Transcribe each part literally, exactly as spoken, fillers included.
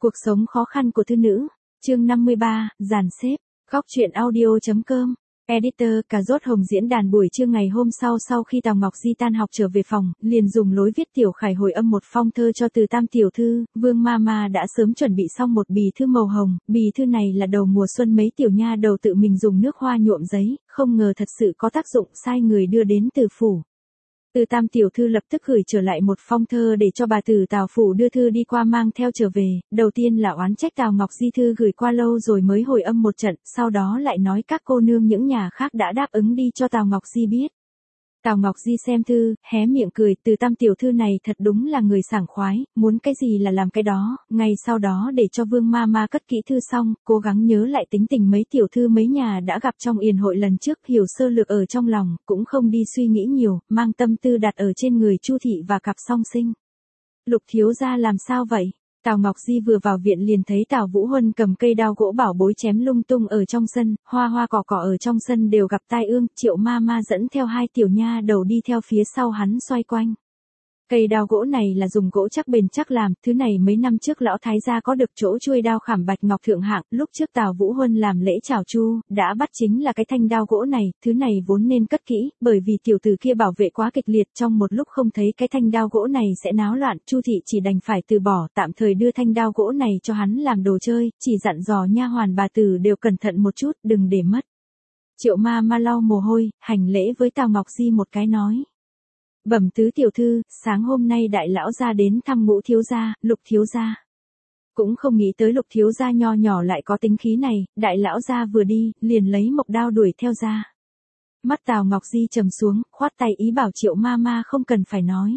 Cuộc sống khó khăn của thư nữ, chương năm mươi ba, dàn xếp, góc truyện audio.com. Editor, cà rốt hồng diễn đàn buổi trưa ngày hôm sau sau khi Tào Ngọc Di tan học trở về phòng, liền dùng lối viết tiểu khải hồi âm một phong thơ cho Từ Tam tiểu thư. Vương Mama đã sớm chuẩn bị xong một bì thư màu hồng, bì thư này là đầu mùa xuân mấy tiểu nha đầu tự mình dùng nước hoa nhuộm giấy, không ngờ thật sự có tác dụng, sai người đưa đến Từ phủ. Từ Tam tiểu thư lập tức gửi trở lại một phong thơ để cho bà Từ Tào phủ đưa thư đi qua mang theo trở về, đầu tiên là oán trách Tào Ngọc Di thư gửi qua lâu rồi mới hồi âm một trận, sau đó lại nói các cô nương những nhà khác đã đáp ứng đi cho Tào Ngọc Di biết. Tào Ngọc Di xem thư, hé miệng cười, Từ Tam tiểu thư này thật đúng là người sảng khoái, muốn cái gì là làm cái đó, ngay sau đó để cho Vương Mama cất kỹ thư xong, cố gắng nhớ lại tính tình mấy tiểu thư mấy nhà đã gặp trong yền hội lần trước, hiểu sơ lược ở trong lòng, cũng không đi suy nghĩ nhiều, mang tâm tư đặt ở trên người Chu thị và cặp song sinh. Lục thiếu gia làm sao vậy? Tào Ngọc Di vừa vào viện liền thấy Tào Vũ Huân cầm cây đao gỗ bảo bối chém lung tung ở trong sân, hoa hoa cỏ cỏ ở trong sân đều gặp tai ương, Triệu Mama dẫn theo hai tiểu nha đầu đi theo phía sau hắn xoay quanh. Cây đao gỗ này là dùng gỗ chắc bền chắc làm, thứ này mấy năm trước lão thái gia có được chỗ chuôi đao khảm bạch ngọc thượng hạng, lúc trước Tào Vũ Huân làm lễ chào chu, đã bắt chính là cái thanh đao gỗ này, thứ này vốn nên cất kỹ, bởi vì tiểu tử kia bảo vệ quá kịch liệt, trong một lúc không thấy cái thanh đao gỗ này sẽ náo loạn, Chu thị chỉ đành phải từ bỏ, tạm thời đưa thanh đao gỗ này cho hắn làm đồ chơi, chỉ dặn dò nha hoàn bà Từ đều cẩn thận một chút, đừng để mất. Triệu Mama lau mồ hôi, hành lễ với Tào Ngọc Di một cái nói. Bẩm tứ tiểu thư, sáng hôm nay đại lão gia đến thăm Ngũ thiếu gia, Lục thiếu gia. Cũng không nghĩ tới Lục thiếu gia nho nhỏ lại có tính khí này, đại lão gia vừa đi, liền lấy mộc đao đuổi theo ra. Mắt Tào Ngọc Di trầm xuống, khoát tay ý bảo Triệu Mama không cần phải nói.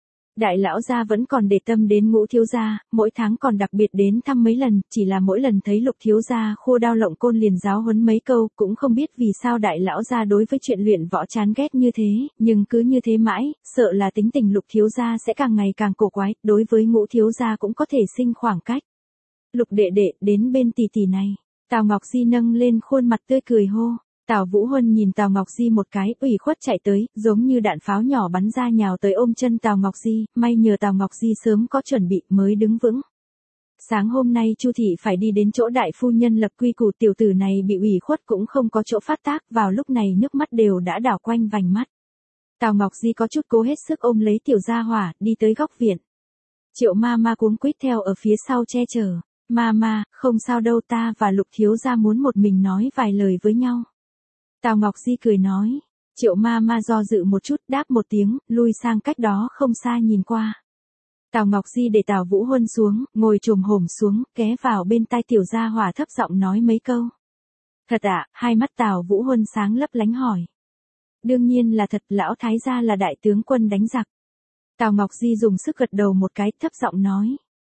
Đại lão gia vẫn còn để tâm đến Ngũ thiếu gia, mỗi tháng còn đặc biệt đến thăm mấy lần, chỉ là mỗi lần thấy Lục thiếu gia khô đao lộng côn liền giáo huấn mấy câu, cũng không biết vì sao đại lão gia đối với chuyện luyện võ chán ghét như thế, nhưng cứ như thế mãi, sợ là tính tình Lục thiếu gia sẽ càng ngày càng cổ quái, đối với Ngũ thiếu gia cũng có thể sinh khoảng cách. Lục đệ đệ, đến bên tỷ tỷ này. Tào Ngọc Di nâng lên khuôn mặt tươi cười hô. Tào Vũ Huân nhìn Tào Ngọc Di một cái, ủy khuất chạy tới, giống như đạn pháo nhỏ bắn ra nhào tới ôm chân Tào Ngọc Di, may nhờ Tào Ngọc Di sớm có chuẩn bị mới đứng vững. Sáng hôm nay Chu thị phải đi đến chỗ đại phu nhân lập quy củ, tiểu tử này bị ủy khuất cũng không có chỗ phát tác, vào lúc này nước mắt đều đã đảo quanh vành mắt. Tào Ngọc Di có chút cố hết sức ôm lấy tiểu gia hỏa, đi tới góc viện. Triệu Mama cuống quýt theo ở phía sau che chở. Mama, không sao đâu, ta và Lục thiếu gia muốn một mình nói vài lời với nhau. Tào Ngọc Di cười nói. Triệu Mama do dự một chút, đáp một tiếng, lui sang cách đó không xa nhìn qua. Tào Ngọc Di để Tào Vũ Huân xuống, ngồi chồm hổm xuống, ghé vào bên tai tiểu gia hỏa thấp giọng nói mấy câu. Thật ạ? À? Hai mắt Tào Vũ Huân sáng lấp lánh hỏi. Đương nhiên là thật, lão thái gia là đại tướng quân đánh giặc. Tào Ngọc Di dùng sức gật đầu một cái, thấp giọng nói.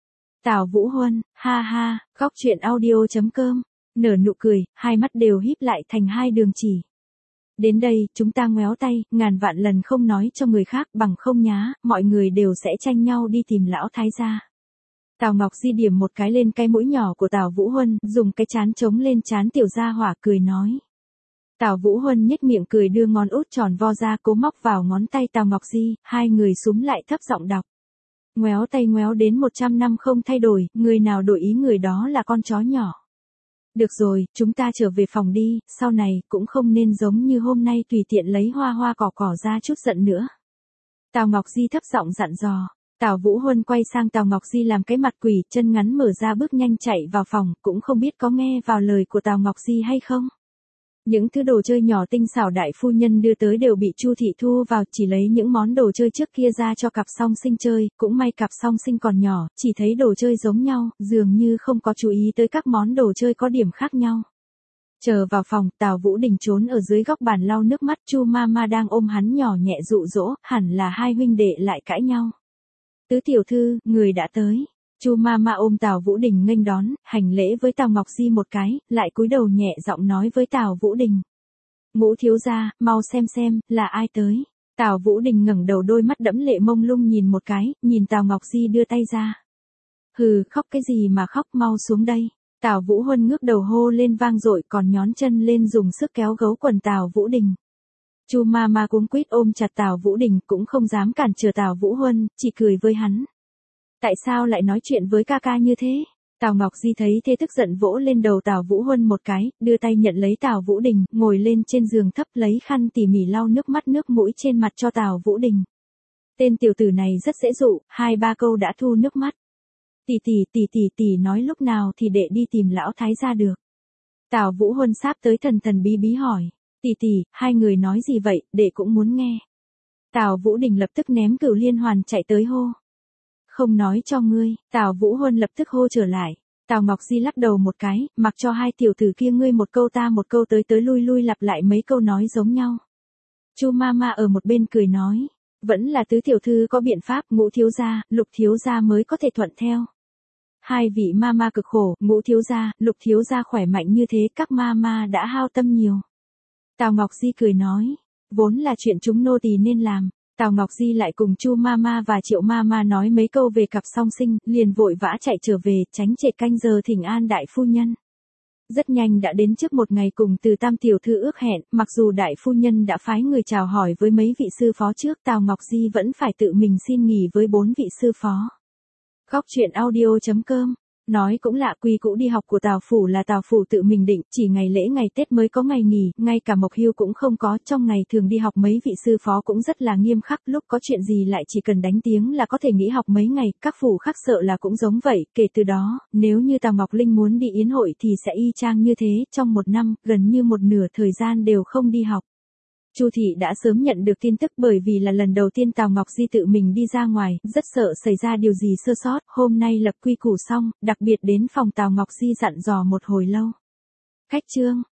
Tào Vũ Huân, ha ha, góc truyện audio.com. Nở nụ cười, hai mắt đều híp lại thành hai đường chỉ. Đến đây, chúng ta ngoéo tay, ngàn vạn lần không nói cho người khác, bằng không nhá, mọi người đều sẽ tranh nhau đi tìm lão thái gia. Tào Ngọc Di điểm một cái lên cái mũi nhỏ của Tào Vũ Huân, dùng cái chán chống lên chán tiểu gia hỏa cười nói. Tào Vũ Huân nhếch miệng cười đưa ngón út tròn vo ra cố móc vào ngón tay Tào Ngọc Di, hai người súm lại thấp giọng đọc. Ngoéo tay ngoéo đến một trăm năm không thay đổi, người nào đổi ý người đó là con chó nhỏ. Được rồi, chúng ta trở về phòng đi, sau này cũng không nên giống như hôm nay tùy tiện lấy hoa hoa cỏ cỏ ra chút giận nữa. Tào Ngọc Di thấp giọng dặn dò. Tào Vũ Huân quay sang Tào Ngọc Di làm cái mặt quỷ, chân ngắn mở ra bước nhanh chạy vào phòng, cũng không biết có nghe vào lời của Tào Ngọc Di hay không. Những thứ đồ chơi nhỏ tinh xảo đại phu nhân đưa tới đều bị Chu thị thu vào, chỉ lấy những món đồ chơi trước kia ra cho cặp song sinh chơi, cũng may cặp song sinh còn nhỏ, chỉ thấy đồ chơi giống nhau, dường như không có chú ý tới các món đồ chơi có điểm khác nhau. Chờ vào phòng, Tào Vũ Đình trốn ở dưới góc bàn lau nước mắt, Chu Mama đang ôm hắn nhỏ nhẹ dụ dỗ, hẳn là hai huynh đệ lại cãi nhau. Tứ tiểu thư, người đã tới. Chu Mama ôm Tào Vũ Đình nghênh đón, hành lễ với Tào Ngọc Di một cái, lại cúi đầu nhẹ giọng nói với Tào Vũ Đình. Ngũ thiếu gia, mau xem xem, là ai tới. Tào Vũ Đình ngẩng đầu, đôi mắt đẫm lệ mông lung nhìn một cái, nhìn Tào Ngọc Di đưa tay ra. Hừ, khóc cái gì mà khóc, mau xuống đây. Tào Vũ Huân ngước đầu hô lên vang dội, còn nhón chân lên dùng sức kéo gấu quần Tào Vũ Đình. Chu Mama cuống quýt ôm chặt Tào Vũ Đình, cũng không dám cản trở Tào Vũ Huân, chỉ cười với hắn. Tại sao lại nói chuyện với ca ca như thế? Tào Ngọc Di thấy thế tức giận vỗ lên đầu Tào Vũ Huân một cái, đưa tay nhận lấy Tào Vũ Đình, ngồi lên trên giường thấp lấy khăn tỉ mỉ lau nước mắt nước mũi trên mặt cho Tào Vũ Đình. Tên tiểu tử này rất dễ dụ, hai ba câu đã thu nước mắt. Tỷ tỷ tỷ tỷ tỷ nói lúc nào thì đệ đi tìm lão thái gia được. Tào Vũ Huân sáp tới thần thần bí bí hỏi. Tỷ tỷ, hai người nói gì vậy, đệ cũng muốn nghe. Tào Vũ Đình lập tức ném cửu liên hoàn chạy tới hô. Không nói cho ngươi, Tào Vũ Huân lập tức hô trở lại. Tào Ngọc Di lắc đầu một cái, mặc cho hai tiểu tử kia ngươi một câu ta một câu tới tới lui lui lặp lại mấy câu nói giống nhau. Chu Mama ở một bên cười nói. Vẫn là tứ tiểu thư có biện pháp, Ngũ thiếu gia, Lục thiếu gia mới có thể thuận theo. Hai vị Mama cực khổ, Ngũ thiếu gia, Lục thiếu gia khỏe mạnh như thế, các Mama đã hao tâm nhiều. Tào Ngọc Di cười nói, vốn là chuyện chúng nô tỳ nên làm. Tào Ngọc Di lại cùng Chu Mama và Triệu Mama nói mấy câu về cặp song sinh, liền vội vã chạy trở về, tránh trễ canh giờ thỉnh an đại phu nhân. Rất nhanh đã đến trước một ngày cùng từ tam tiểu thư ước hẹn, mặc dù đại phu nhân đã phái người chào hỏi với mấy vị sư phó trước, Tào Ngọc Di vẫn phải tự mình xin nghỉ với bốn vị sư phó. Góc truyện audio chấm com. Nói cũng lạ, quy cũ đi học của Tào phủ là Tào phủ tự mình định, chỉ ngày lễ ngày Tết mới có ngày nghỉ, ngay cả mộc hưu cũng không có, trong ngày thường đi học mấy vị sư phó cũng rất là nghiêm khắc, lúc có chuyện gì lại chỉ cần đánh tiếng là có thể nghỉ học mấy ngày, các phủ khác sợ là cũng giống vậy, kể từ đó, nếu như Tào Ngọc Linh muốn đi yến hội thì sẽ y chang như thế, trong một năm, gần như một nửa thời gian đều không đi học. Chu thị đã sớm nhận được tin tức bởi vì là lần đầu tiên Tào Ngọc Di tự mình đi ra ngoài, rất sợ xảy ra điều gì sơ sót, hôm nay lập quy củ xong, đặc biệt đến phòng Tào Ngọc Di dặn dò một hồi lâu. Khách trương,